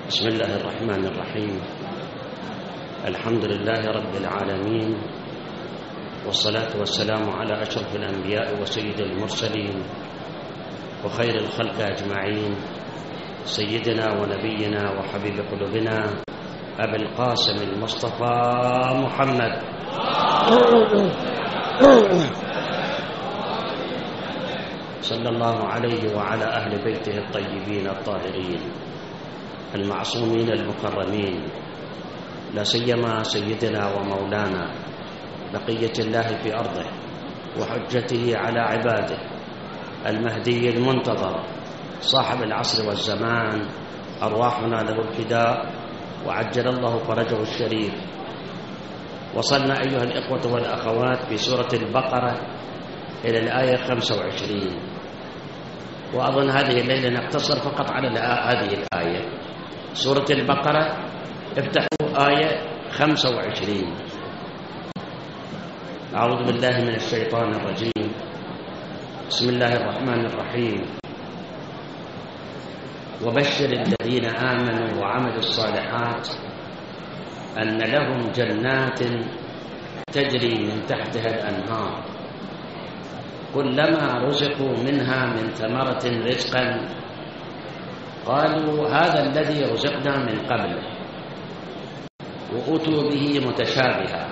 بسم الله الرحمن الرحيم. الحمد لله رب العالمين، والصلاة والسلام على أشرف الأنبياء وسيد المرسلين وخير الخلق أجمعين، سيدنا ونبينا وحبيب قلوبنا أبي القاسم المصطفى محمد صلى الله عليه وعلى أهل بيته الطيبين الطاهرين المعصومين المكرمين، لا سيما سيدنا ومولانا بقية الله في أرضه وحجته على عباده المهدي المنتظر صاحب العصر والزمان، أرواحنا له الفداء وعجل الله فرجه الشريف. وصلنا أيها الإخوة والأخوات في سورة البقرة إلى الآية 25، وأظن هذه الليلة نقتصر فقط على هذه الآية. سورة البقرة افتحوا آية 25. أعوذ بالله من الشيطان الرجيم، بسم الله الرحمن الرحيم. وبشر الذين آمنوا وعملوا الصالحات أن لهم جنات تجري من تحتها الأنهار كلما رزقوا منها من ثمرة رزقا قالوا هذا الذي رزقنا من قبل، وأتوا به متشابها،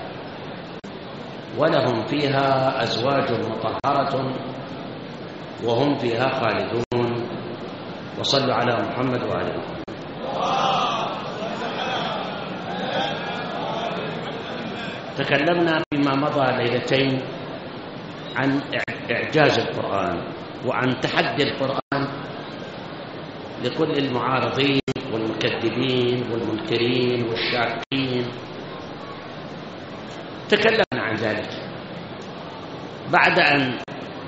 ولهم فيها أزواج مطهرة وهم فيها خالدون. وصلوا على محمد وآل محمد. تكلمنا فيما مضى ليلتين عن إعجاز القرآن وعن تحدي القرآن لكل المعارضين والمكذبين والمنكرين والشاكين. تكلمنا عن ذلك بعد أن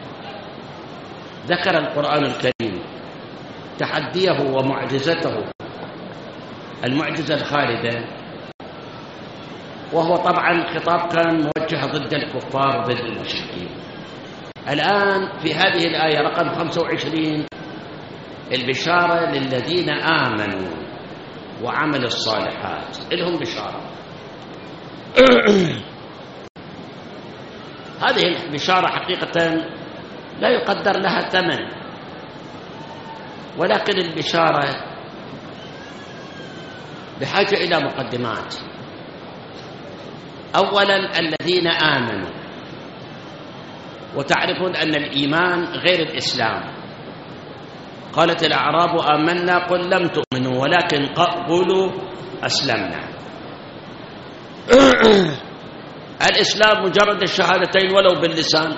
ذكر القرآن الكريم تحديه ومعجزته، المعجزة الخالدة، وهو طبعا خطاب كان موجه ضد الكفار وضد المشركين. الآن في هذه الآية رقم 25 البشارة للذين آمنوا وعملوا الصالحات، لهم بشارة. هذه البشارة حقيقة لا يقدر لها ثمن، ولكن البشارة بحاجة إلى مقدمات. أولا الذين آمنوا، وتعرفون أن الإيمان غير الإسلام. قالت الأعراب آمنا قل لم تؤمنوا ولكن قولوا أسلمنا. الإسلام مجرد الشهادتين ولو باللسان،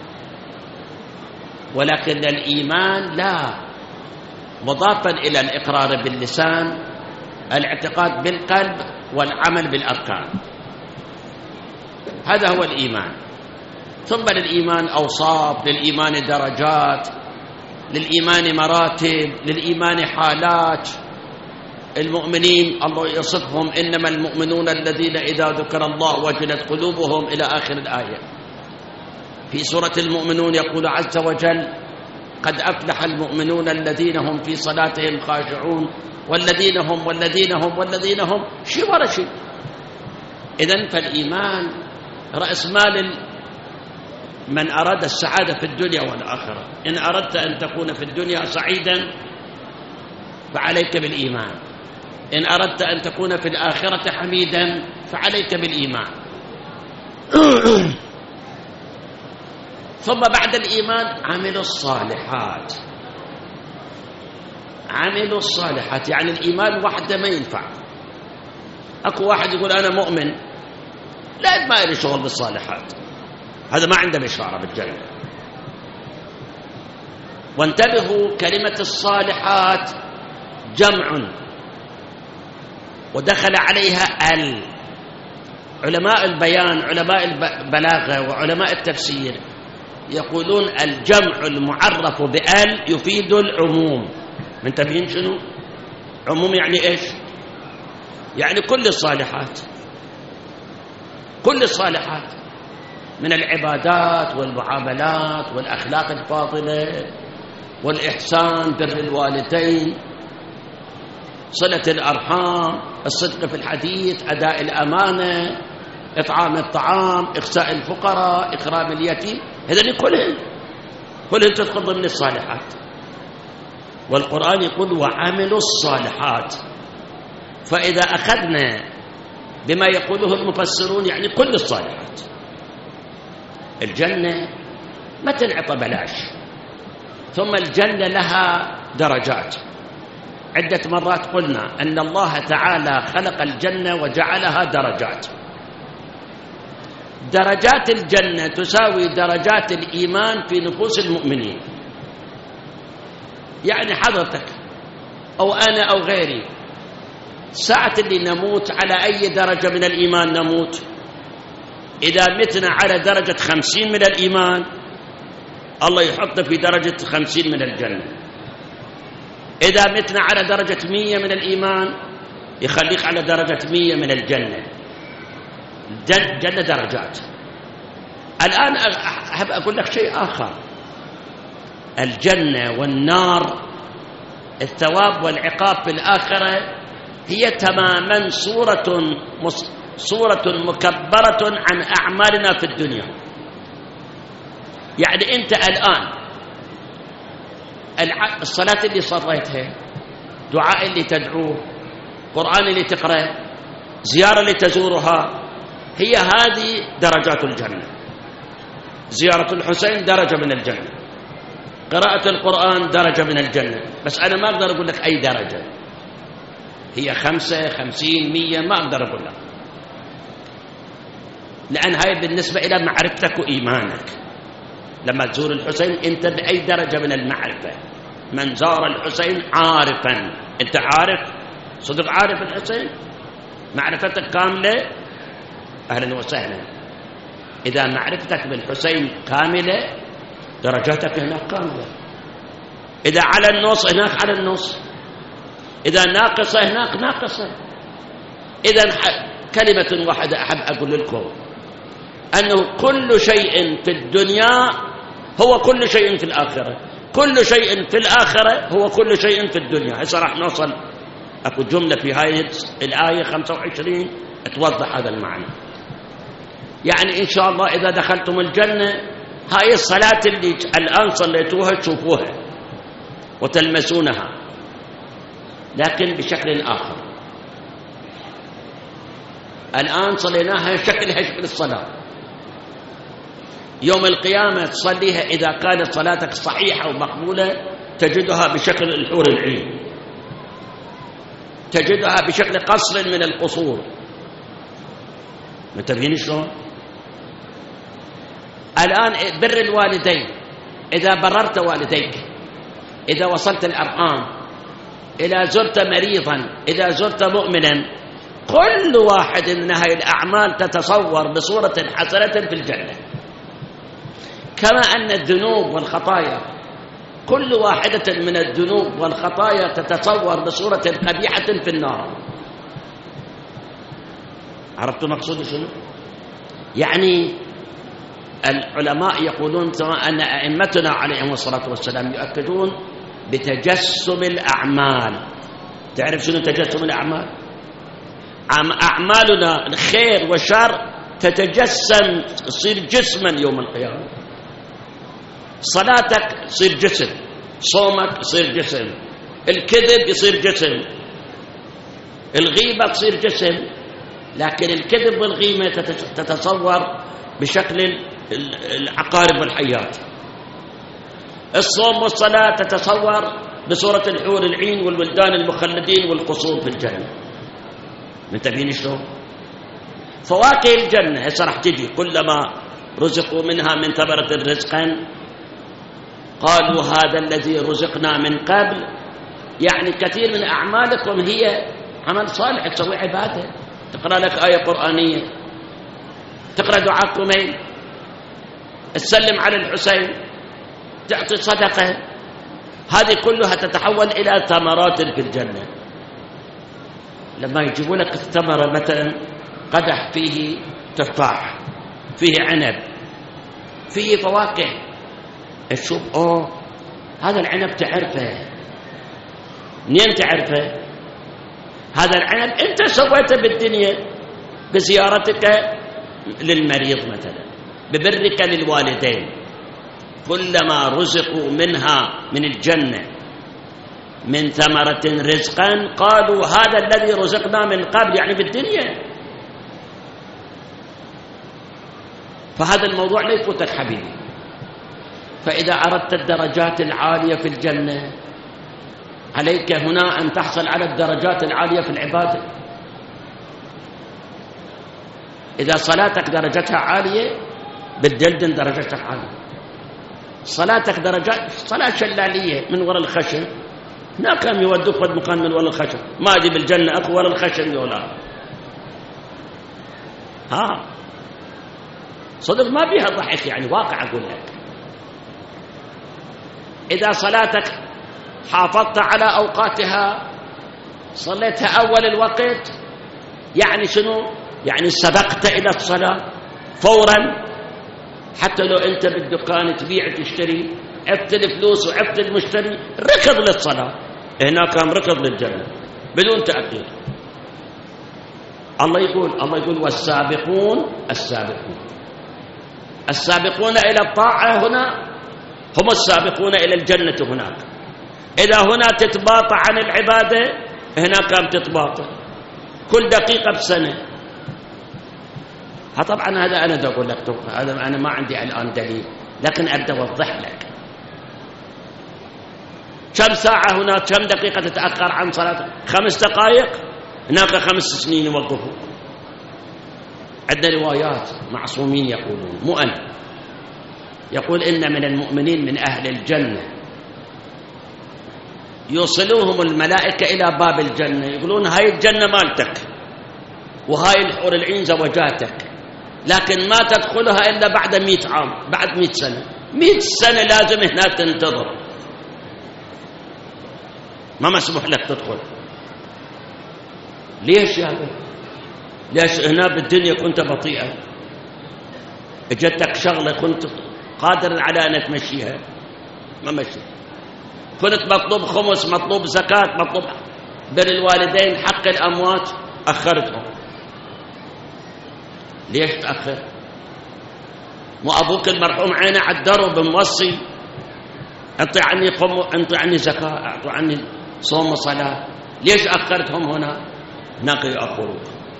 ولكن الإيمان لا، مضافا إلى الإقرار باللسان، الاعتقاد بالقلب والعمل بالأركان. هذا هو الإيمان. ثم للإيمان أوصاف، للإيمان درجات، للإيمان مراتب، للإيمان حالات. المؤمنين الله يصفهم إنما المؤمنون الذين إذا ذكر الله وجلت قلوبهم إلى آخر الآية. في سورة المؤمنون يقول عز وجل قد أفلح المؤمنون الذين هم في صلاتهم خاشعون والذين هم شيء ورا شيء. إذن فالإيمان رأس مال من أراد السعادة في الدنيا والآخرة. إن أردت أن تكون في الدنيا سعيدا فعليك بالإيمان، إن أردت أن تكون في الآخرة حميدا فعليك بالإيمان. ثم بعد الإيمان عملوا الصالحات. عملوا الصالحات يعني الإيمان وحده ما ينفع. أكو واحد يقول أنا مؤمن لا ما لي شغل بالصالحات، هذا ما عنده بشارة بالجنة. وانتبهوا، كلمة الصالحات جمع ودخل عليها علماء البيان، علماء البلاغة وعلماء التفسير يقولون الجمع المعرف بأل يفيد العموم. منتبهين شنو؟ عموم يعني إيش؟ يعني كل الصالحات، كل الصالحات من العبادات والمعاملات والأخلاق الفاضلة والإحسان، بر الوالدين، صلة الأرحام، الصدق في الحديث، أداء الأمانة، إطعام الطعام، إخساء الفقراء، إكرام اليتيم، هذين كلهم تدخل ضمن الصالحات. والقرآن يقول وعملوا الصالحات. فإذا أخذنا بما يقوله المفسرون يعني كل الصالحات. الجنة ما تنعطى بلاش، ثم الجنة لها درجات. عدة مرات قلنا أن الله تعالى خلق الجنة وجعلها درجات. درجات الجنة تساوي درجات الإيمان في نفوس المؤمنين. يعني حضرتك أو أنا أو غيري ساعة اللي نموت على أي درجة من الإيمان نموت؟ إذا متنا على درجة 50 من الإيمان الله يحط في درجة 50 من الجنة. إذا متنا على درجة 100 من الإيمان يخليك على درجة 100 من الجنة. الجنة درجات. الآن أحب أقول لك شيء آخر. الجنة والنار، الثواب والعقاب في الآخرة هي تماما صورة مكبرة عن أعمالنا في الدنيا. يعني أنت الآن الصلاة اللي صليتها، دعاء اللي تدعوه، قرآن اللي تقرأ، زيارة اللي تزورها، هي هذه درجات الجنة. زيارة الحسين درجة من الجنة، قراءة القرآن درجة من الجنة. بس أنا ما أقدر أقول لك أي درجة، هي 5 50 100 ما أقدر أقول لك، لأن هاي بالنسبة إلى معرفتك وإيمانك. لما تزور الحسين أنت بأي درجة من المعرفة؟ من زار الحسين عارفا، أنت عارف صدق عارف الحسين، معرفتك كاملة، أهلا وسهلا. إذا معرفتك بالحسين كاملة درجاتك هناك كاملة. إذا على النص هناك على النص، إذا ناقصة هناك ناقصة. إذا كلمة واحدة أحب أقول لكم أنه كل شيء في الدنيا هو كل شيء في الآخرة، كل شيء في الآخرة هو كل شيء في الدنيا. هسه راح نوصل أكو جملة في هاي الآية 25 توضح هذا المعنى. يعني إن شاء الله إذا دخلتم الجنة هاي الصلاة اللي الآن صليتوها تشوفوها وتلمسونها، لكن بشكل آخر. الآن صليناها شكلها شكل الصلاة. يوم القيامة تصليها إذا كانت صلاتك صحيحة ومقبولة تجدها بشكل الحور العين، تجدها بشكل قصر من القصور. متفهمين شلون؟ الآن بر الوالدين، إذا بررت والديك، إذا وصلت الأرحام، إذا زرت مريضا، إذا زرت مؤمنا، كل واحد من هذه الأعمال تتصور بصورة حسنة في الجنة. كما أن الذنوب والخطايا كل واحدة من الذنوب والخطايا تتصور بصورة قبيحة في النار. عرفتوا مقصود شنو؟ يعني العلماء يقولون أن أئمتنا عليهم الصلاة والسلام يؤكدون بتجسم الأعمال. تعرف شنو تجسم الأعمال؟ أعمالنا الخير والشر تتجسم، تصير جسما يوم القيامة. صلاتك تصير جسم، صومك يصير جسم، الكذب يصير جسم، الغيبة تصير جسم. لكن الكذب والغيبة تتصور بشكل العقارب والحيات. الصوم والصلاة تتصور بصورة الحور العين والولدان المخلدين والقصور في الجنة. منتبهين شلون؟ فواكه الجنة هسه راح تجي، كلما رزقوا منها من ثمرة رزقا قالوا هذا الذي رزقنا من قبل. يعني كثير من أعمالكم هي عمل صالح، تسوي عبادة، تقرأ لك آية قرآنية، تقرأ دعاء كميل، تسلم على الحسين، تعطي صدقة، هذه كلها تتحول إلى ثمرات في الجنة. لما يجيبوا لك الثمرة مثلا قدح فيه تفاح، فيه عنب، فيه فواكه، تشوف هذا العنب تعرفه، منين تعرفه؟ هذا العنب أنت سويته بالدنيا بزيارتك للمريض مثلا، ببرك للوالدين. كلما رزقوا منها من الجنة من ثمرة رزقا قالوا هذا الذي رزقنا من قبل، يعني بالدنيا. فهذا الموضوع لا يفوتك حبيبي. فإذا أردت الدرجات العالية في الجنة عليك هنا أن تحصل على الدرجات العالية في العبادة. إذا صلاتك درجتها عالية بالدلدن درجتك عالية. صلاتك درجات صلاة شلالية من وراء الخشم، هناك كم يودوك قد مكان من وراء الخشم، ما أجي بالجنة أكو وراء الخشم يولا. صدق ما بيها ضحك، يعني واقع أقول لك. إذا صلاتك حافظت على أوقاتها، صليتها أول الوقت، يعني شنو؟ يعني سبقت إلى الصلاة فورا. حتى لو أنت بالدكان تبيع تشتري، عفت الفلوس وعفت المشتري، ركض للصلاة. هنا كان ركض للجنة بدون تأخير. الله يقول والسابقون السابقون إلى الطاعة هنا هم السابقون إلى الجنة هناك. إذا هنا تتباطأ عن العبادة، هنا كان تتباطأ كل دقيقة بسنة. طبعا هذا أنا أقول لك، هذا أنا ما عندي الآن دليل، لكن أبدأ أوضح لك. كم ساعة هنا، كم دقيقة تتأخر عن صلاتك؟ 5 دقائق، هناك 5 سنين يوقفوا. عندنا روايات معصومين يقولون، مو أنا، يقول إن من المؤمنين من أهل الجنة يوصلوهم الملائكة إلى باب الجنة، يقولون هاي الجنة مالتك وهاي الحور العين زوجاتك، لكن ما تدخلها إلا بعد 100 عام، بعد 100 سنة. 100 سنة لازم هنا تنتظر، ما مسموح لك تدخل. ليش يا أبي؟ ليش هنا بالدنيا كنت بطيئة، اجتك شغلة كنت قادر على أن تمشيها، ما مشي. كنت مطلوب خمس، مطلوب زكاة، مطلوب بر الوالدين، حق الأموات، أخرتهم. ليش تأخر؟ مو أبوك المرحوم عينه على الدرب موصي، أعطي عني زكاة، أعطي عني صوم وصلاة، ليش أخرتهم هنا؟ هناك يأخروك.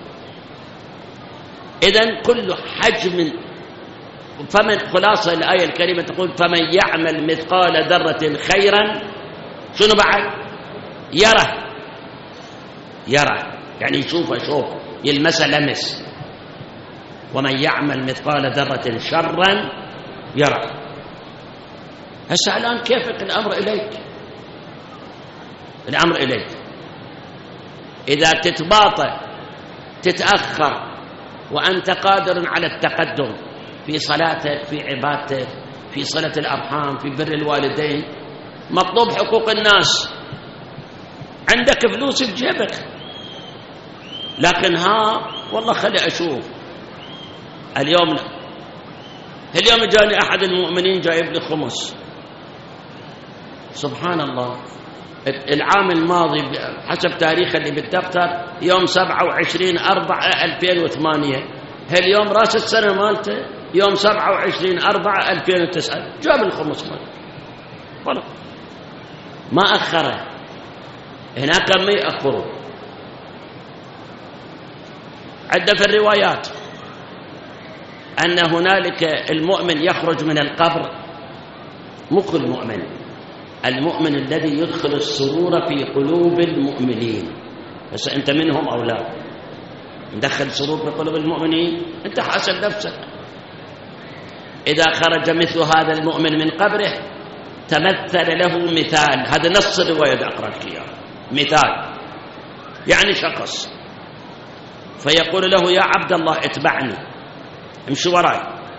إذن كل حجم. فمن خلاصة الآية الكريمة تقول فمن يعمل مثقال ذرة خيرا، شنو بعد؟ يرى يعني شوف يلمس لمس. ومن يعمل مثقال ذرة شرا يرى. هسه الآن كيفك الأمر إليك. إذا تتباطأ تتأخر وأنت قادر على التقدم في صلاتك، في عبادتك، في صلة الأرحام، في بر الوالدين، مطلوب حقوق الناس، عندك فلوس بجيبك، لكن والله خلي أشوف. اليوم جاني أحد المؤمنين جايب لي خمس، سبحان الله، العام الماضي حسب تاريخ اللي بالدفتر يوم 27/4/2008، هاليوم راس السنة مالته يوم 27/4/2009 جاب الخمس مالته، والله ما أخره. هناك ما يأخره. عد في الروايات أن هنالك المؤمن يخرج من القبر، مو كل مؤمن، المؤمن الذي يدخل السرور في قلوب المؤمنين. بس أنت منهم أو لا؟ ندخل سرور في قلوب المؤمنين؟ أنت حاسب نفسك. إذا خرج مثل هذا المؤمن من قبره تمثل له مثال، هذا نص الرواية أقرأ لك إياه، مثال يعني شخص، فيقول له يا عبد الله اتبعني، امشي وراي،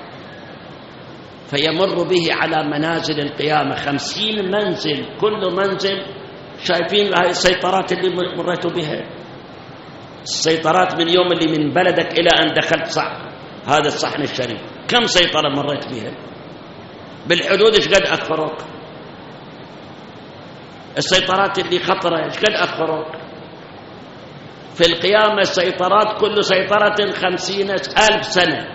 فيمر به على منازل القيامة 50 منزل، كل منزل شايفين هاي السيطرات اللي مريتوا بها، السيطرات من يوم اللي من بلدك إلى أن دخلت هذا الصحن الشريف، كم سيطرة مريت بها؟ بالحدود ايش قد أخروك؟ السيطرات اللي خطرة ايش قد أخروك؟ في القيامة سيطرات، كل سيطرة 50,000 سنة،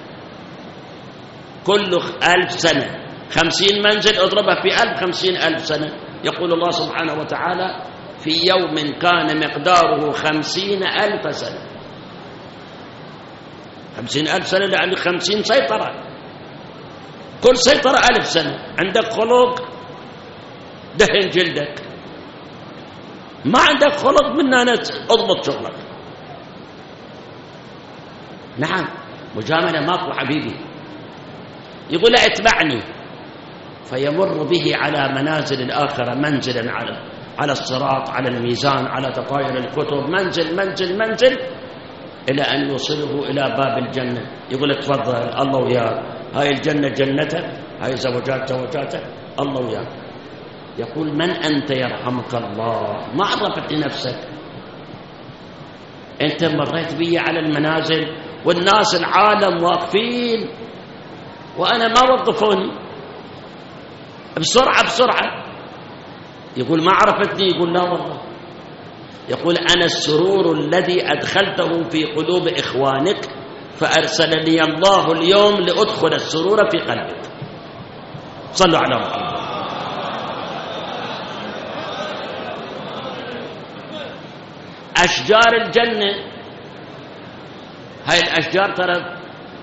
كل 1000 سنة 50 منزل اضربها في 1000 50,000 سنة. يقول الله سبحانه وتعالى في يوم كان مقداره 50,000 سنة. 50,000 سنة يعني 50 سيطرة، كل سيطرة 1000 سنة. عندك خلق دهن جلدك، ما عندك خلق منا اضبط شغلك. نعم مجاملة ماكو حبيبي. يقول اتبعني فيمر به على منازل الآخرة، منزلا على الصراط، على الميزان، على تطاير الكتب، منزل منزل منزل، إلى أن يوصله إلى باب الجنة. يقول تفضل الله وياك، هاي الجنة جنتك، هاي زوجاتك الله وياك. يقول من أنت يرحمك الله؟ ما عرفت لنفسك، أنت مريت بي على المنازل والناس العالم واقفين وأنا ما وقفوني، بسرعة. يقول ما عرفتني؟ يقول لا والله. يقول أنا السرور الذي أدخلته في قلوب إخوانك فأرسلني الله اليوم لأدخل السرور في قلبك. صلوا على محمد. أشجار الجنة، هاي الأشجار ترى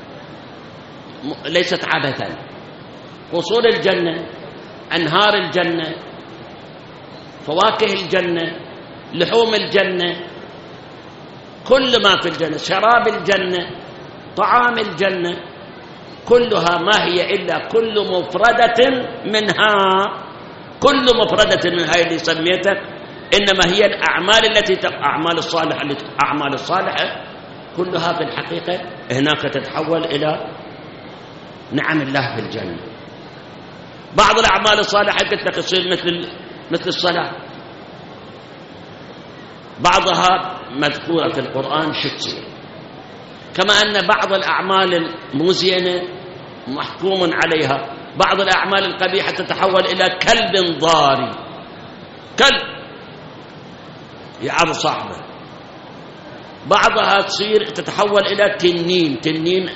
ليست عبثا. قصور الجنة، أنهار الجنة، فواكه الجنة، لحوم الجنة، كل ما في الجنة، شراب الجنة، طعام الجنة، كلها ما هي إلا كل مفردة من هاي اللي سميتك، إنما هي الأعمال التي أعمال الصالحة كلها في الحقيقة هناك تتحول إلى نعم الله في الجنة. بعض الأعمال الصالحة قلت لك تصير مثل الصلاة، بعضها مذكورة في القرآن تصير، كما أن بعض الأعمال المزينة محكوم عليها، بعض الأعمال القبيحة تتحول إلى كلب ضاري، كلب يعض صاحبه، بعضها تتحول إلى تنين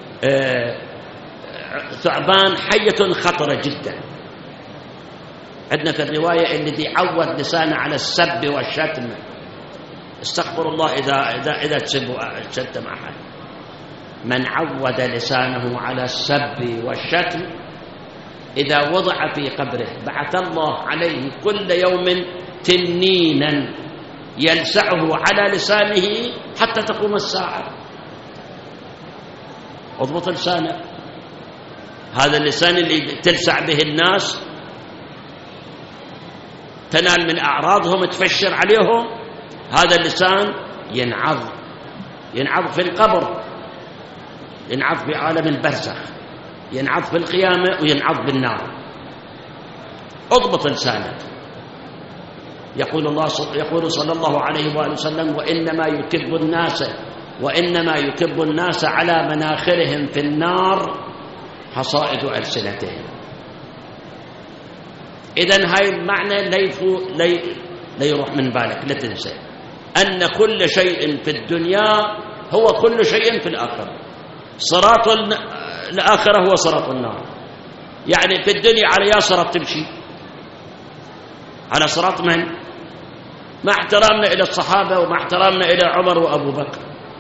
ثعبان حية خطرة جدا. عندنا في الرواية الذي عود لسانه على السب والشتم، استغفر الله إذا شتم أحد. من عود لسانه على السب والشتم إذا وضع في قبره بعث الله عليه كل يوم تنينا يلسعه على لسانه حتى تقوم الساعة. اضبط لسانك، هذا اللسان اللي تلسع به الناس، تنال من أعراضهم، تفشر عليهم، هذا اللسان ينعض في القبر، ينعض في عالم البرزخ، ينعض في القيامة، وينعض بالنار. اضبط لسانك. يقول صلى الله عليه وآله وسلم وإنما يكب الناس على مناخرهم في النار حصائد ألسنتهم. إذن هاي المعنى لا يروح من بالك، لا تنسى أن كل شيء في الدنيا هو كل شيء في الآخرة. صراط الآخرة هو صراط النار. يعني في الدنيا على يا صراط تمشي، على صراط من؟ مع احترامنا إلى الصحابة ومع احترامنا إلى عمر وأبو بكر،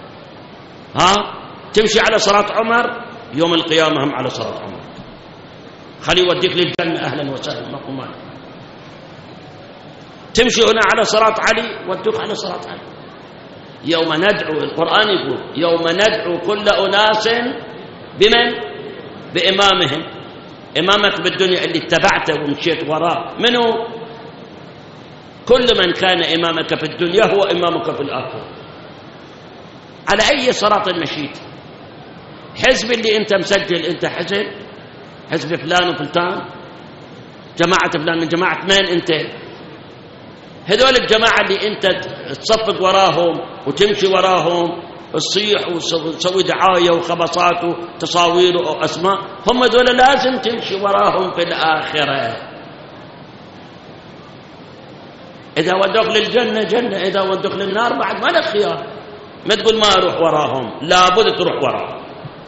تمشي على صراط عمر، يوم القيامة هم على صراط عمر. خلي يوديك للجنة أهلا وسهلا، ما قمال. تمشي هنا على صراط علي، ودوك على صراط علي. يوم ندعو، القرآن يقول يوم ندعو كل أناس بمن؟ بإمامهم. إمامك بالدنيا اللي اتبعته ومشيت وراه منه؟ كل من كان إمامك في الدنيا هو إمامك في الآخرة. على أي صراط مشيت؟ حزب اللي أنت مسجل، أنت حزب فلان وفلان، جماعة فلان، من جماعة من أنت؟ هذول الجماعة اللي أنت تصفق وراهم وتمشي وراهم، تصيح وتسوي دعاية وخبصات وتصاوير وأسماء، هم دول لازم تمشي وراهم في الآخرة. إذا ودوك للجنة جنة، إذا ودوك للنار بعد ما لك خيار. ما تقول ما أروح وراهم، لابد تروح وراهم.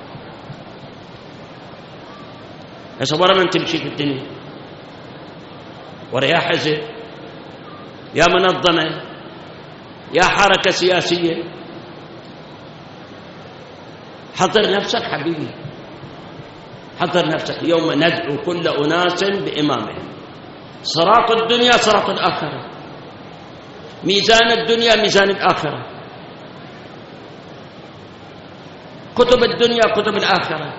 هسه ورا من تمشي في الدنيا؟ ورا يا حزب، يا منظمة، يا حركة سياسية. حضر نفسك حبيبي، حضر نفسك. يوم ندعو كل أناس بإمامهم. صراط الدنيا صراط الآخرة، ميزان الدنيا ميزان الآخرة، كتب الدنيا كتب الآخرة.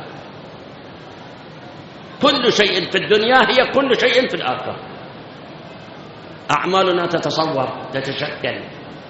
كل شيء في الدنيا هي كل شيء في الآخرة. أعمالنا تتصور، تتشكل،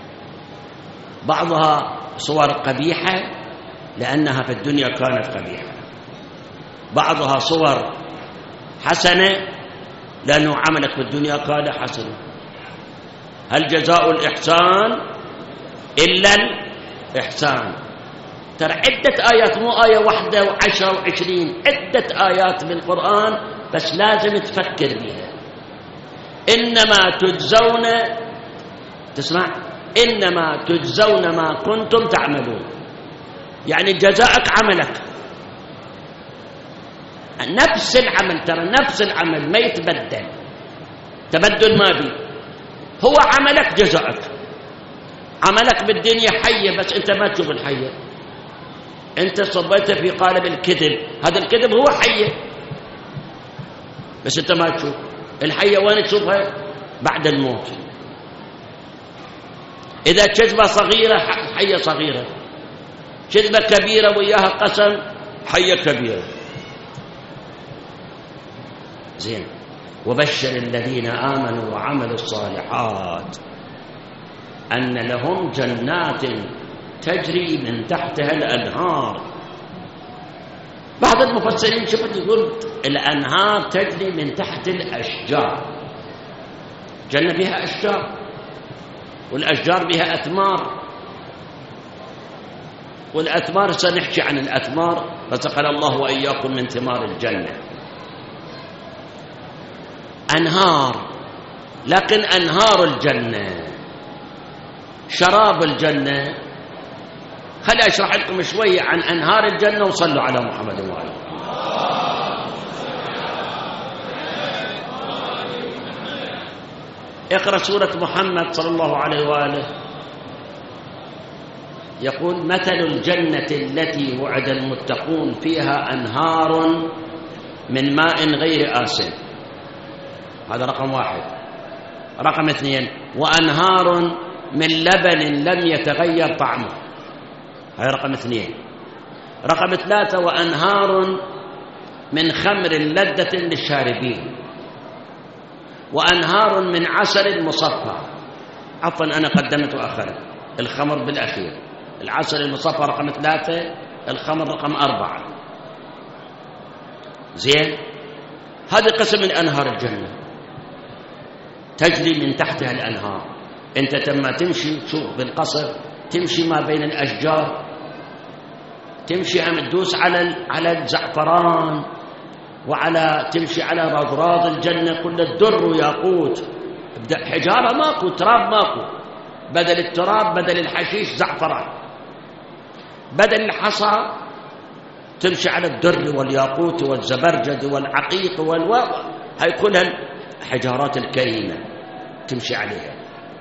بعضها صور قبيحة لأنها في الدنيا كانت قبيحة، بعضها صور حسنة لأنه عملك في الدنيا كان حسنا. هل جزاء الإحسان إلا الإحسان؟ ترى عدة آيات، مو آية واحدة و10 و20، عدة آيات بالقرآن، بس لازم تفكر بها. إنما تجزون، تسمع، إنما تجزون ما كنتم تعملون، يعني جزاءك عملك، نفس العمل، ترى نفس العمل ما يتبدل، تبدل ما بي. هو عملك جزاءك. عملك بالدنيا حية، بس أنت ما تشوف الحية. أنت صبيت في قالب الكذب، هذا الكذب هو حية، بس أنت ما تشوف الحية. وين تشوفها؟ بعد الموت. إذا كذبة صغيرة حية صغيرة، كذبة كبيرة وياها قسم حية كبيرة. زين. وبشر الذين آمنوا وعملوا الصالحات أن لهم جنات تجري من تحتها الأنهار. بعض المفسرين شفت يقول الأنهار تجري من تحت الأشجار. جنة بها أشجار، والأشجار بها أثمار، والأثمار سنحكي عن الأثمار، رزقنا الله وإياكم من ثمار الجنة. أنهار، لكن أنهار الجنة، شراب الجنة. خلي أشرح لكم شوية عن أنهار الجنة، وصلوا على محمد وآله. اقرأ سورة محمد صلى الله عليه وآله. يقول مثل الجنة التي وعد المتقون فيها أنهار من ماء غير آسن. هذا رقم 1. رقم 2 وأنهار من لبن لم يتغير طعمه. هذا رقم 2. رقم 3 وأنهار من خمر لذة للشاربين، وأنهار من عسل مصفى. عفوا أنا قدمت وأخرت، الخمر بالأخير، العسل المصفى رقم 3، الخمر رقم 4. زين. هذه قسم من أنهار الجنة تجري من تحتها الأنهار. أنت لما تمشي تشوف بالقصر، تمشي ما بين الأشجار، تمشي عم تدوس على الزعفران، وعلى تمشي على رضراض الجنة كل الدر وياقوت. حجارة ماكو، تراب ماكو، بدل التراب بدل الحشيش زعفران، بدل الحصى تمشي على الدر والياقوت والزبرجد والعقيق هاي كلها الحجارات الكريمة تمشي عليها.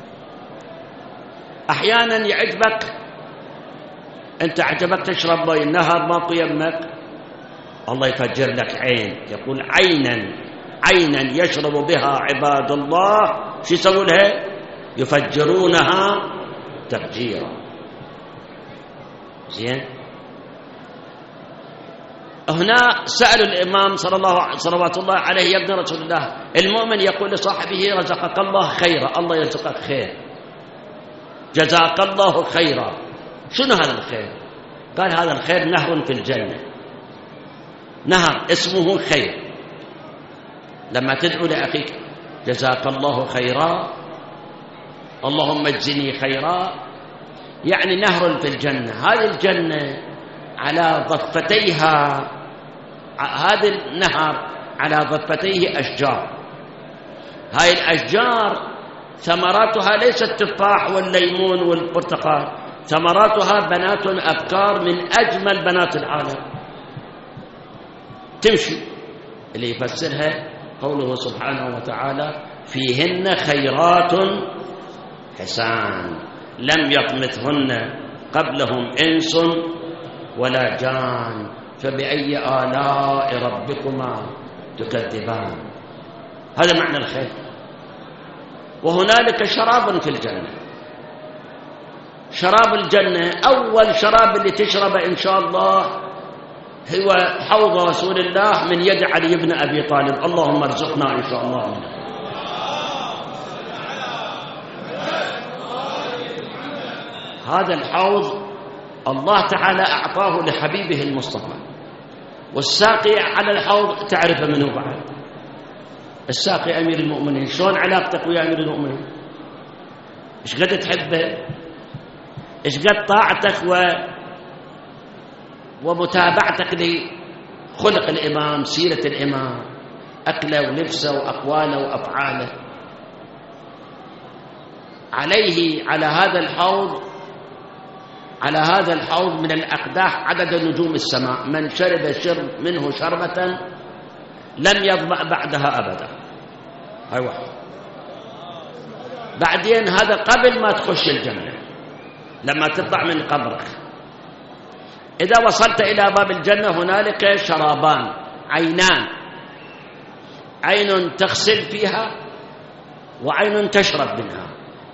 أحيانا يعجبك، أنت عجبك تشرب ماء النهر ماكو يمك، الله يفجر لك عين. يقول عينا يشرب بها عباد الله، شو يسووا لها؟ يفجرونها تفجيرا. زين. هنا سألوا الإمام صلوات الله عليه يا ابن رسول الله، المؤمن يقول لصاحبه رزقك الله خيرا، الله يرزقك خير، جزاك الله خيرا. شنو هذا الخير؟ قال هذا الخير نهر في الجنة، نهر اسمه خير. لما تدعو لأخيك جزاك الله خيرا، اللهم اجزني خيرا، يعني نهر في الجنة. هذه الجنة على ضفتيها، هذا النهر على ضفتيه أشجار. هاي الأشجار ثمراتها ليست التفاح والليمون والبرتقال، ثمراتها بنات أبكار من أجمل بنات العالم تمشي. اللي يفسرها قوله سبحانه وتعالى فيهن خيرات حسان لم يطمثهن قبلهم إنس ولا جان فبأي آلاء ربكما تكذبان. هذا معنى الخير. وهنالك شراب في الجنة. شراب الجنة أول شراب اللي تشرب إن شاء الله هو حوض رسول الله من يد علي بن أبي طالب، اللهم ارزقنا إن شاء الله منه. هذا الحوض الله تعالى أعطاه لحبيبه المصطفى، والساقي على الحوض تعرف منه بعد. الساقي أمير المؤمنين، شلون علاقتك ويا أمير المؤمنين؟ إيش قد تحبه؟ إيش قد طاعتك ومتابعتك لخلق الإمام، سيرة الإمام، أكله ولبسه وأقواله وأفعاله. عليه على هذا الحوض من الأقداح عدد نجوم السماء، من شرب منه شربة لم يظمأ بعدها أبدا. هاي واحد. بعدين هذا قبل ما تخش الجنة، لما تطلع من قبرك إذا وصلت إلى باب الجنة هنالك شرابان، عينان، عين تغسل فيها وعين تشرب منها.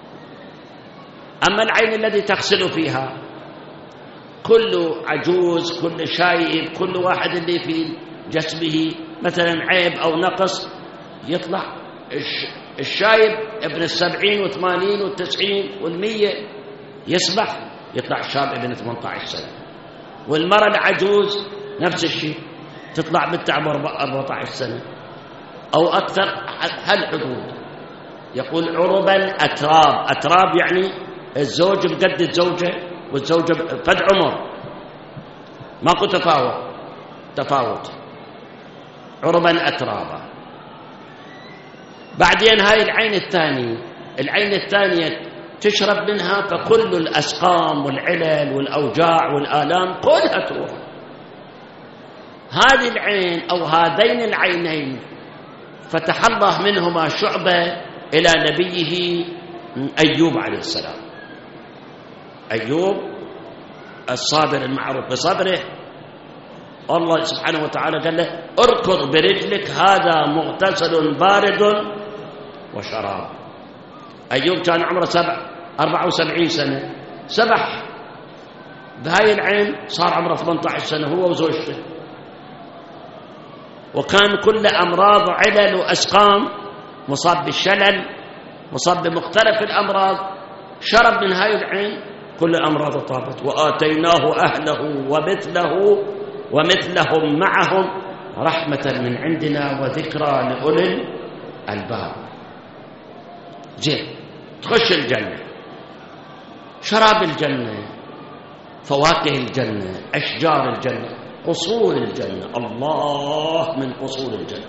أما العين الذي تغسل فيها كل عجوز، كل شايب، كل واحد اللي في جسمه مثلا عيب أو نقص يطلع. الشايب ابن 70 و80 و90 و100 يسبح يطلع شاب ابن 18 سنة، والمرأة العجوز نفس الشيء تطلع بنت عمر 14 سنة أو أكثر. هالحدود. يقول عربا أتراب. أتراب يعني الزوج بقد الزوجة والزوجة فد عمر، ماكو تفاوت. عربا أترابا. بعدين هاي العين الثانية تشرب منها فكل الأسقام والعلل والأوجاع والآلام كلها تروح. هذه العين أو هذين العينين فتح الله منهما شعبة إلى نبيه أيوب عليه السلام. أيوب الصابر المعروف بصبره، الله سبحانه وتعالى قال له اركض برجلك هذا مغتسل بارد وشراب. أيوب كان عمره 74 سنة، سبح بهاي العين صار عمره 18 سنة هو وزوجته، وكان كل أمراض علل وأسقام، مصاب بالشلل، مصاب بمختلف الأمراض، شرب من هاي العين كل أمراض طابت. وآتيناه أهله ومثلهم معهم رحمة من عندنا وذكرى لأولي الألباب. زين، تخش الجنة، شراب الجنة، فواكه الجنة، أشجار الجنة، قصور الجنة. الله من قصور الجنة.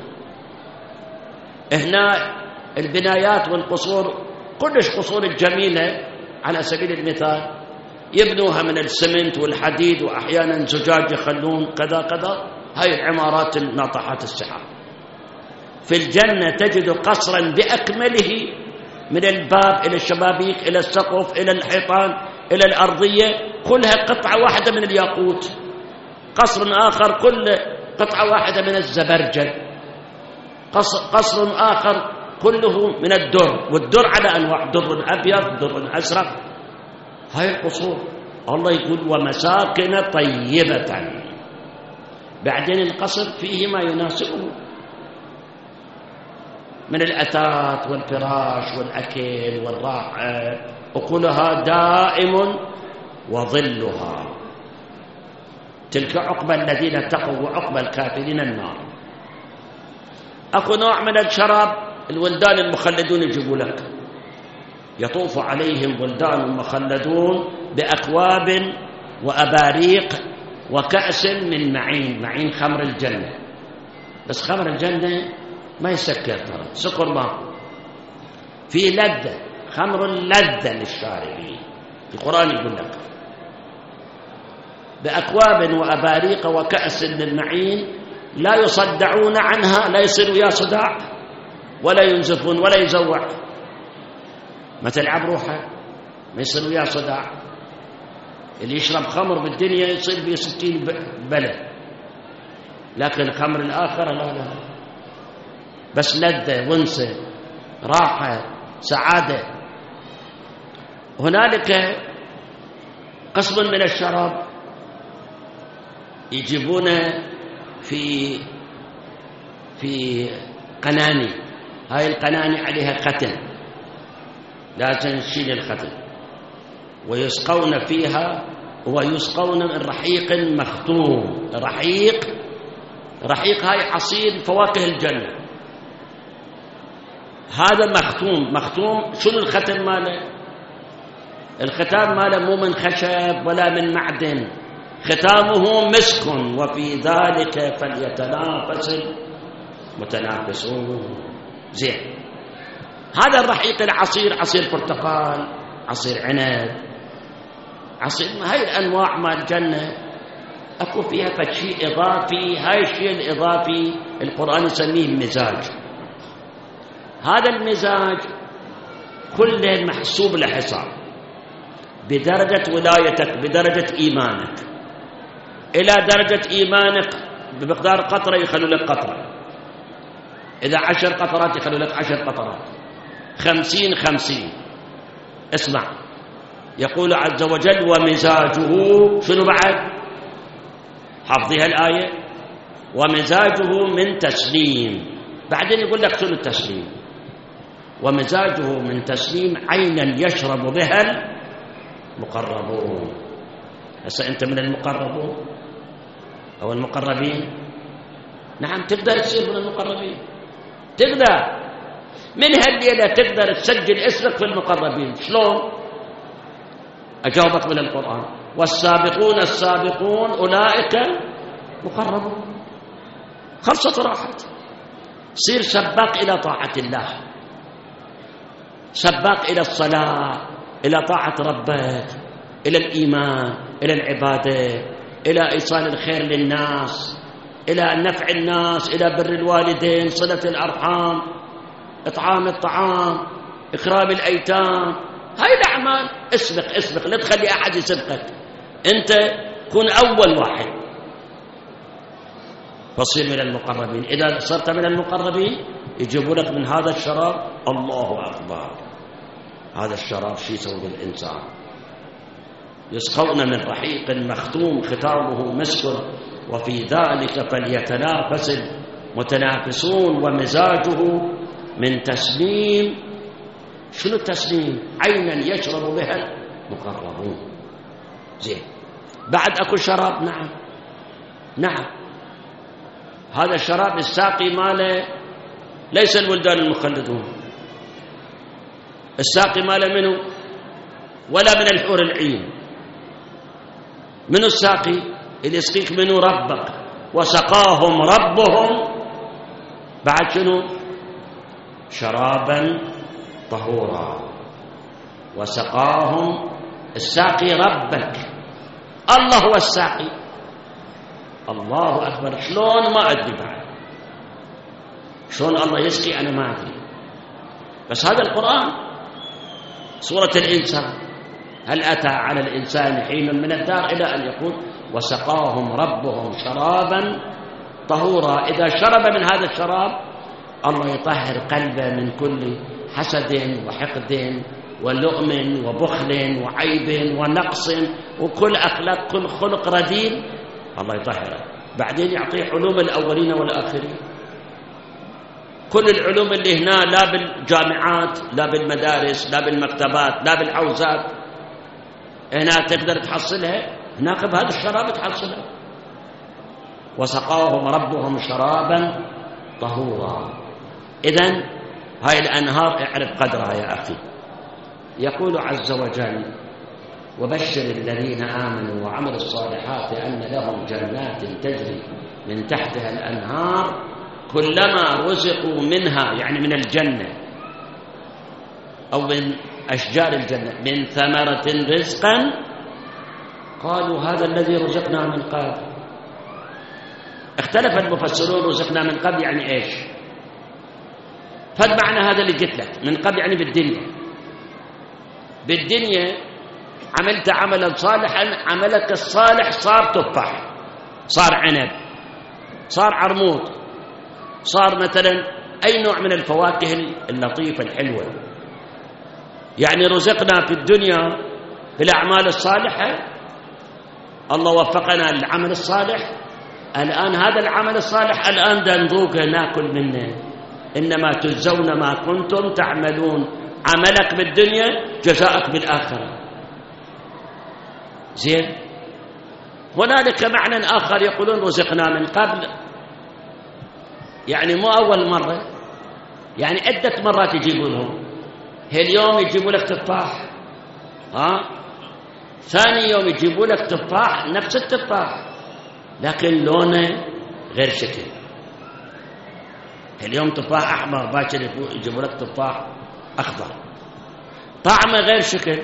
هنا البنايات والقصور كلش قصور الجميلة على سبيل المثال يبنوها من السمنت والحديد وأحيانا زجاج يخلون كذا. هاي العمارات الناطحات السحاب. في الجنة تجد قصرا بأكمله من الباب إلى الشبابيك إلى السقف إلى الحيطان إلى الأرضية كلها قطعة واحدة من الياقوت. قصر آخر كل قطعة واحدة من الزبرجد. قصر آخر كله من الدر، والدر على أنواع، در أبيض در أزرق. هاي القصور. الله يقول ومساكن طيبة. بعدين القصر فيه ما يناسبه من الأثاث والفراش والأكل والراحة، أكلها دائم وظلها. تلك عقبى الذين اتقوا وعقبى الكافرين النار. أكو نوع من الشراب الولدان المخلدون يجيبوا لك، يطوف عليهم ولدان مخلدون بأكواب وأباريق وكأس من معين خمر الجنة. بس خمر الجنة ما يسكر، ترى سكر ما. فيه لذة، خمر لذة للشاربين. القرآن يقول لك بأكواب وأباريق وكأس للمعين لا يصدعون عنها، لا يصيروا يا صداع ولا ينزفون ولا يزوع، ما تلعب روحه ما يصيروا يا صداع. اللي يشرب خمر بالدنيا يصير به 60 بلد، لكن خمر الآخرة لا، بس لذة ونسة راحة سعادة. هنالك قسم من الشراب يجيبون في قناني، هاي القناني عليها ختم، لازم نشيل الختم، ويسقون فيها ويسقون من رحيق مختوم. رحيق هاي عصير فواكه الجنة، هذا مختوم. شنو الختم ماله؟ الختام ماله مو من خشب ولا من معدن، ختامه مسك، وفي ذلك فليتنافس المتنافسون. زين، هذا الرحيق العصير، عصير برتقال، عصير عنب، عصير، هاي الأنواع مال الجنة أكو فيها فشيء إضافي. هاي الشيء الإضافي القرآن يسميه المزاج. هذا المزاج كله محسوب لحساب بدرجة ولايتك، بدرجة إيمانك. إلى درجة إيمانك بمقدار قطرة يخلوا لك قطرة، إذا 10 قطرات يخلوا لك 10 قطرات، 50. اسمع، يقول عز وجل ومزاجه شنو بعد؟ حافظيها الآية، ومزاجه من تسليم. بعدين يقول لك شنو التسليم؟ ومزاجه من تسليم عينا يشرب بها المقربون. هسه أنت من المقربون أو المقربين؟ نعم، تقدر تصير من المقربين، تقدر من هالليلة تقدر تسجل اسمك في المقربين. شلون؟ أجاوبك من القرآن، والسابقون السابقون أولئك مقربون. خلصت راحت، صير سباق إلى طاعة الله، سباق إلى الصلاة، إلى طاعة ربك، إلى الإيمان، إلى العبادة، إلى إيصال الخير للناس، إلى نفع الناس، إلى بر الوالدين، صلة الأرحام، إطعام الطعام، إكرام الأيتام. هاي الأعمال اسبق، لا تخلي أحد يسبقك، أنت كن أول واحد فصير من المقربين. إذا صرت من المقربين يجيبوا لك من هذا الشراب. الله أكبر، هذا الشراب شو يسوي بالإنسان؟ يسقون من رحيق مختوم ختامه مسك، وفي ذلك فليتنافس المتنافسون، ومزاجه من تسليم. شنو التسليم؟ عينا يشرب بها المقربون. زين، بعد أكو شراب. نعم، هذا الشراب الساقي ماله ليس الولدان المخلدون، الساقي ماله منه ولا من الحور العين. منو الساقي؟ اللي يسقيك منه ربك، وسقاهم ربهم بعد شنو؟ شرابا طهورا. وسقاهم، الساقي ربك، الله هو الساقي. الله أكبر. شلون؟ ما أدري بعد شلون الله يسقي، أنا ما أدري، بس هذا القرآن. سورة الإنسان، هل أتى على الإنسان حين من الدهر إلى أن يقول وسقاهم ربهم شرابا طهورا. إذا شرب من هذا الشراب الله يطهر قلبه من كل حسد وحقد ولؤم وبخل وعيب ونقص وكل أخلاق، كل خلق رذيل، الله يطهره. بعدين يعطيه علوم الأولين والآخرين، كل العلوم اللي هنا، لا بالجامعات، لا بالمدارس، لا بالمكتبات، لا بالحوزات، هنا تقدر تحصلها، هناك بهذا الشراب تحصلها. وسقاهم ربهم شرابا طهورا. إذن هاي الأنهار اعرف قدرها يا أخي. يقول عز وجل وبشر الذين آمنوا وعملوا الصالحات أن لهم جنات تجري من تحتها الأنهار كلما رزقوا منها، يعني من الجنة، أو من أشجار الجنة من ثمرة رزقا قالوا هذا الذي رزقنا من قبل. اختلف المفسرون رزقنا من قبل يعني إيش؟ فالمعنى هذا اللي قلت لك من قبل يعني بالدنيا عملت عملا صالحا، عملك الصالح صار تفاح، صار عنب، صار عرموط، صار مثلا أي نوع من الفواكه اللطيفة الحلوة. يعني رزقنا في الدنيا بالأعمال الصالحة، الله وفقنا للعمل الصالح. الآن هذا العمل الصالح الآن دا نذوقه ناكل منه. إنما تجزون ما كنتم تعملون، عملك بالدنيا جزاءك بالآخرة. زين. هنالك معنى آخر يقولون رزقنا من قبل، يعني مو أول مرة، يعني عدة مرات يجيبوا لهم. اليوم يجيبوا لك تفاح، ثاني يوم يجيبوا لك تفاح نفس التفاح لكن لونه غير شكل. اليوم تفاح أحمر، باكر يجيبوا لك تفاح أخضر، طعمه غير شكل.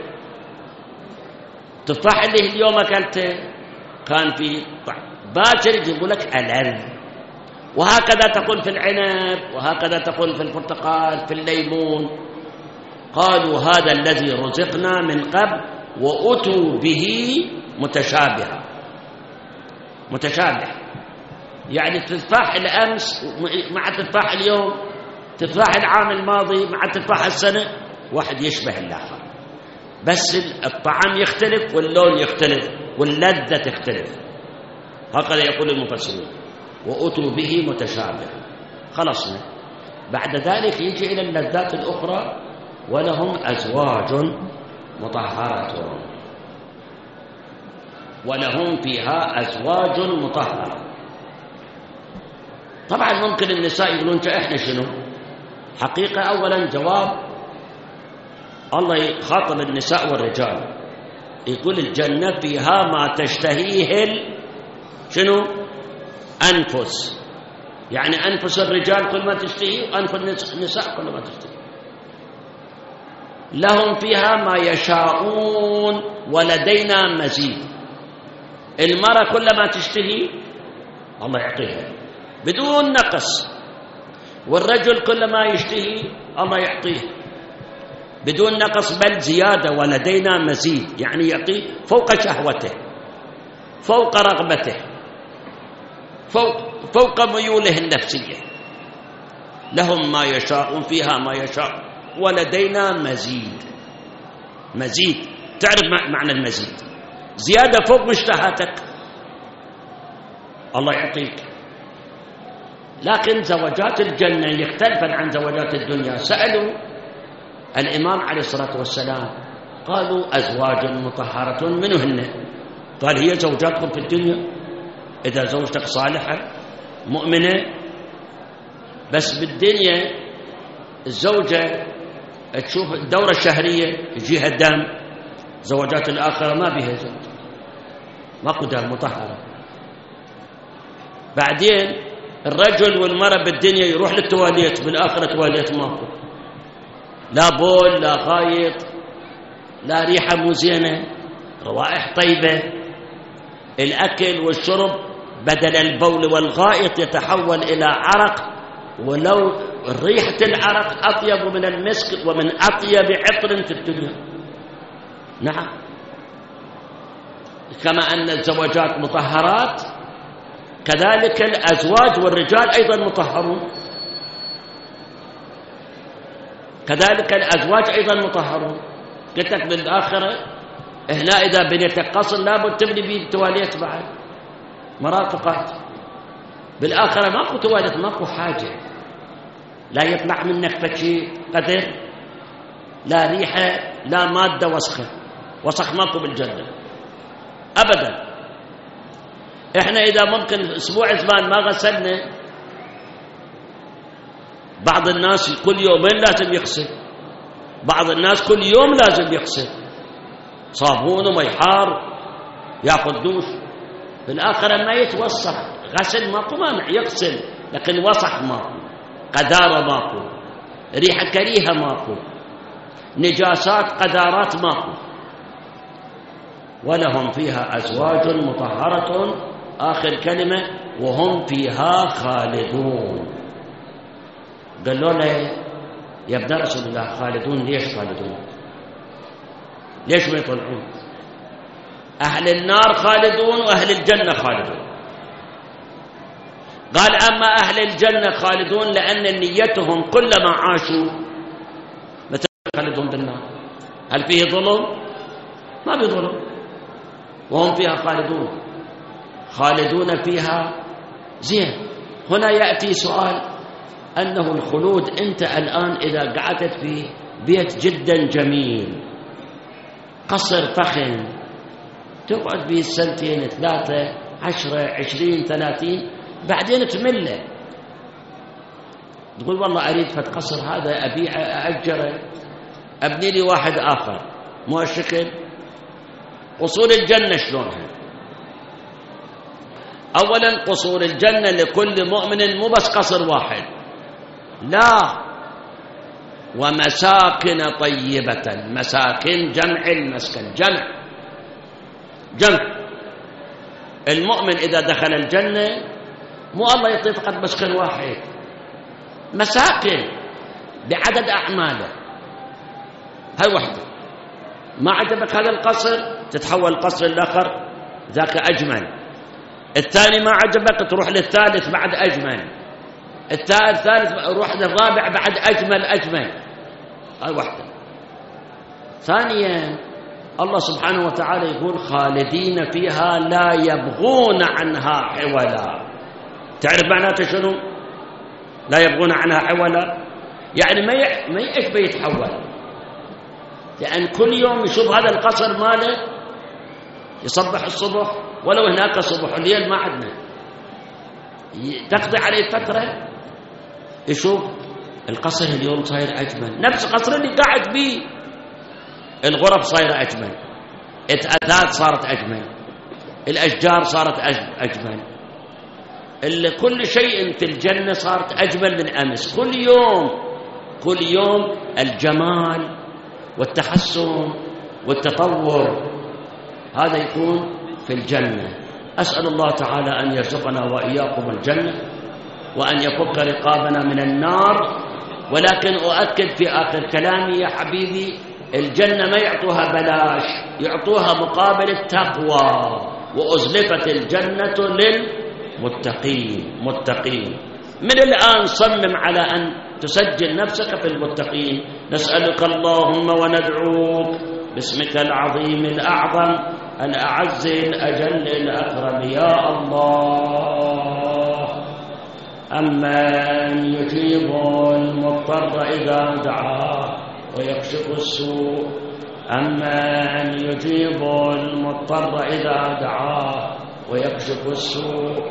التفاح اللي اليوم أكلته كان فيه طعم، باكر يجيبوا لك ألل. وهكذا تقول في العنب، وهكذا تقول في البرتقال، في الليمون. قالوا هذا الذي رزقنا من قبل وأتوا به متشابها. متشابه يعني التفاح الأمس مع التفاح اليوم، تفاح العام الماضي مع تفاح السنة، واحد يشبه الآخر، بس الطعم يختلف واللون يختلف واللذة تختلف. هكذا يقول المفسرون وأتوا به متشابه. خلصنا. بعد ذلك يجي إلى اللذات الأخرى ولهم أزواج مطهرة، ولهم فيها أزواج مطهرة. طبعا ممكن النساء يقولون إحنا شنو؟ حقيقة أولا جواب الله يخاطب النساء والرجال، يقول الجنة فيها ما تشتهيه شنو؟ أنفس، يعني أنفس الرجال كل ما تشتهي وأنفس النساء كل ما تشتهي. لهم فيها ما يشاءون ولدينا مزيد. المرأة كل ما تشتهي الله يعطيها بدون نقص، والرجل كل ما يشتهي الله يعطيه بدون نقص بل زيادة. ولدينا مزيد يعني يعطيه فوق شهوته، فوق رغبته، فوق ميوله النفسية. لهم ما يشاءون فيها ما يشاء ولدينا مزيد. مزيد تعرف معنى المزيد؟ زيادة فوق مشتهاتك الله يعطيك. لكن زوجات الجنة يختلفن عن زوجات الدنيا. سألوا الإمام عليه الصلاة والسلام قالوا أزواج مطهرة منهن. قال هي زوجاتكم في الدنيا إذا زوجتك صالحة مؤمنة. بس بالدنيا الزوجة تشوف الدورة الشهرية يجيها الدم، زوجات الآخرة ما بها زوج، ماكو دم، مطهرة. بعدين الرجل والمرأة بالدنيا يروح للتواليت، بالآخرة تواليت ماكو، لا بول لا غايط لا ريحة مو زينة، روائح طيبة. الأكل والشرب بدل البول والغائط يتحول إلى عرق، ولو ريحة العرق أطيب من المسك ومن أطيب عطر في الدنيا. نعم. كما أن الزوجات مطهرات كذلك الأزواج والرجال أيضا مطهرون، كذلك الأزواج أيضا مطهرون. قلت لك بالآخرة هنا إذا بنيتك قصر لابد تبني به تواليت بعد مرافقات. بالآخرة ماكو تواليت، ماكو حاجة، لا يطلع منك فشي قدر، لا ريحة لا مادة وسخة، وسخ ماكو بالجنة أبدا. إحنا إذا ممكن أسبوع زمان ما غسلنا، بعض الناس كل يومين لازم يغسل، بعض الناس كل يوم لازم يغسل، صابون ومي حار ياخذ دوش. بالآخرة ما يتوسخ، غسل ماكو مانع يغسل، لكن وسخ ماكو، قذارة ماكو، ريحة كريهة ماكو. نجاسات قذارات ماكو. ولهم فيها أزواج مطهرة، آخر كلمة، وهم فيها خالدون. قالوا له يا ابن رسول الله خالدون، ليش خالدون؟ ليش ما يطلعون؟ أهل النار خالدون وأهل الجنة خالدون. قال أما أهل الجنة خالدون لأن نيتهم كلما عاشوا متى خالدون بالنار. هل فيه ظلم؟ ما بظلم، وهم فيها خالدون، خالدون فيها. زين، هنا يأتي سؤال أنه الخلود، أنت الآن إذا قعدت في بيت جدا جميل، قصر فخم، تقعد به سنتين 3 10 20 30، بعدين تمله، تقول والله أريد فت قصر هذا أبيعه أأجره أبني لي واحد آخر. مو الشكل قصور الجنة شلونها؟ أولا قصور الجنة لكل مؤمن مو بس قصر واحد، لا، ومساكن طيبة. مساكن جمع المسكن، جمع. المؤمن إذا دخل الجنة مو الله يعطيه فقط مسكن واحد، مساكن بعدد أعماله. هاي وحدة. ما عجبك هذا القصر تتحول القصر الآخر ذاك أجمل، الثاني ما عجبك تروح للثالث بعد أجمل، الثالث روح للرابع بعد أجمل. هاي وحدة. ثانيا الله سبحانه وتعالى يقول خالدين فيها لا يبغون عنها حولا. تعرف معناته شنو؟ لا يبغون عنها حولا، يعني ما يحب يتحول، لأن كل يوم يشوف هذا القصر ماله، يصبح الصبح ولو هناك صبح الليل ما عندنا، تقضي عليه فترة يشوف القصر اليوم صاير أجمل، نفس قصر اللي قاعد بيه، الغرف صايرة أجمل، الأثاث صارت أجمل، الأشجار صارت أجمل، كل شيء في الجنة صارت أجمل من أمس. كل يوم الجمال والتحسن والتطور هذا يكون في الجنة. أسأل الله تعالى أن يرزقنا وإياكم الجنة، وأن يفك رقابنا من النار. ولكن أؤكد في آخر كلامي يا حبيبي، الجنة ما يعطوها بلاش، يعطوها مقابل التقوى، وأزلفت الجنة للمتقين. من الآن صمم على أن تسجل نفسك في المتقين. نسألك اللهم وندعوك باسمك العظيم الأعظم الأعز الأجل الأكرم يا الله، أمن يجيب المضطر إذا دعاه ويكشف السوء، أمن يجيب المضطر إذا دعاه ويكشف السوء،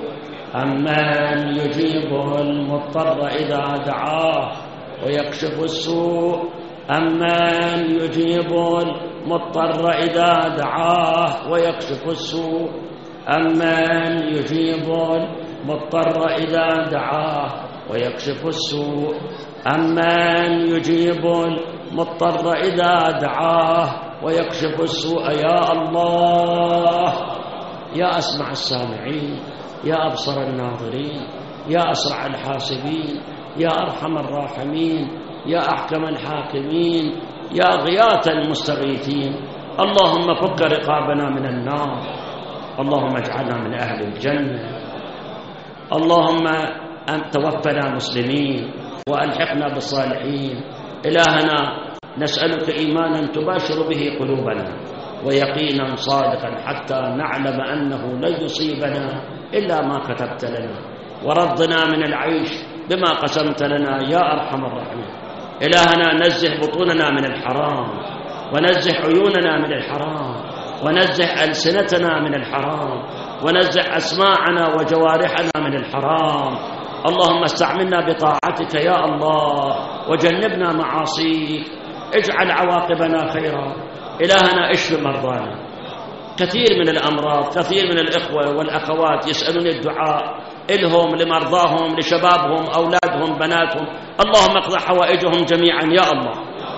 أمن يجيب المضطر إذا دعاه ويكشف السوء، أمن يجيب المضطر إذا دعاه ويكشف السوء، أمن يجيب المضطر إذا دعاه ويكشف السوء، أمن يجيب المضطر إذا دعاه ويكشف السوء. يا الله، يا أسمع السامعين، يا أبصر الناظرين، يا أسرع الحاسبين، يا أرحم الراحمين، يا أحكم الحاكمين، يا غياث المستغيثين. اللهم فك رقابنا من النار، اللهم اجعلنا من أهل الجنة، اللهم أن توفنا مسلمين وألحقنا بالصالحين. إلهنا نسألك إيمانا تباشر به قلوبنا، ويقينا صادقا حتى نعلم أنه لن يصيبنا إلا ما كتبت لنا، ورضنا من العيش بما قسمت لنا يا أرحم الراحمين. إلهنا نزه بطوننا من الحرام، ونزه عيوننا من الحرام، ونزه ألسنتنا من الحرام، ونزه أسماعنا وجوارحنا من الحرام. اللهم استعملنا بطاعتك يا الله، وجنبنا معاصيك، اجعل عواقبنا خيرا. إلهنا اشف مرضانا، كثير من الأمراض، كثير من الإخوة والأخوات يسألون الدعاء إلهم، لمرضاهم، لشبابهم، أولادهم، بناتهم. اللهم اقض حوائجهم جميعا يا الله.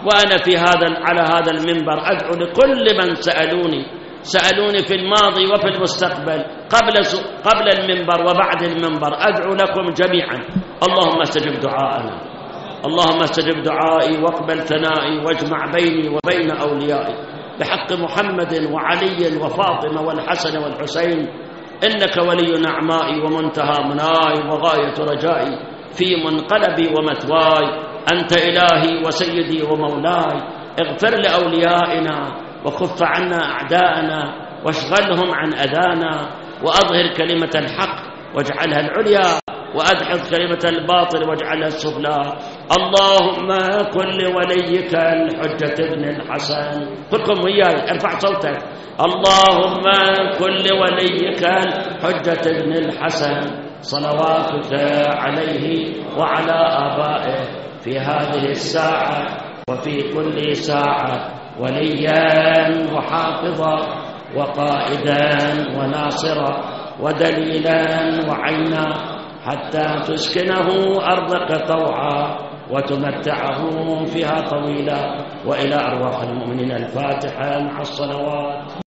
وأنا على هذا المنبر أدعو لكل من سألوني في الماضي وفي المستقبل قبل المنبر وبعد المنبر، أدعو لكم جميعا اللهم استجب دعاءنا، اللهم استجب دعائي واقبل ثنائي واجمع بيني وبين أوليائي بحق محمد وعلي وفاطمة والحسن والحسين، إنك ولي نعمائي ومنتهى مناي وغاية رجائي في منقلبي ومثواي، أنت إلهي وسيدي ومولاي، اغفر لأوليائنا وكف عنا أعداءنا واشغلهم عن أذانا، وأظهر كلمة الحق واجعلها العليا، وأدحض كلمة الباطل واجعلها السفلى. اللهم كن لوليك الحجة ابن الحسن، كلكم وياي ارفع صوتك، اللهم كن لوليك الحجة ابن الحسن صلواتك عليه وعلى آبائه في هذه الساعة وفي كل ساعة وليا وحافظا وقائدا وناصرا ودليلا وعينا، حتى تسكنه أرضك طوعا وتمتعه فيها طويلا، وإلى أرواح المؤمنين الفاتحة مع الصلوات.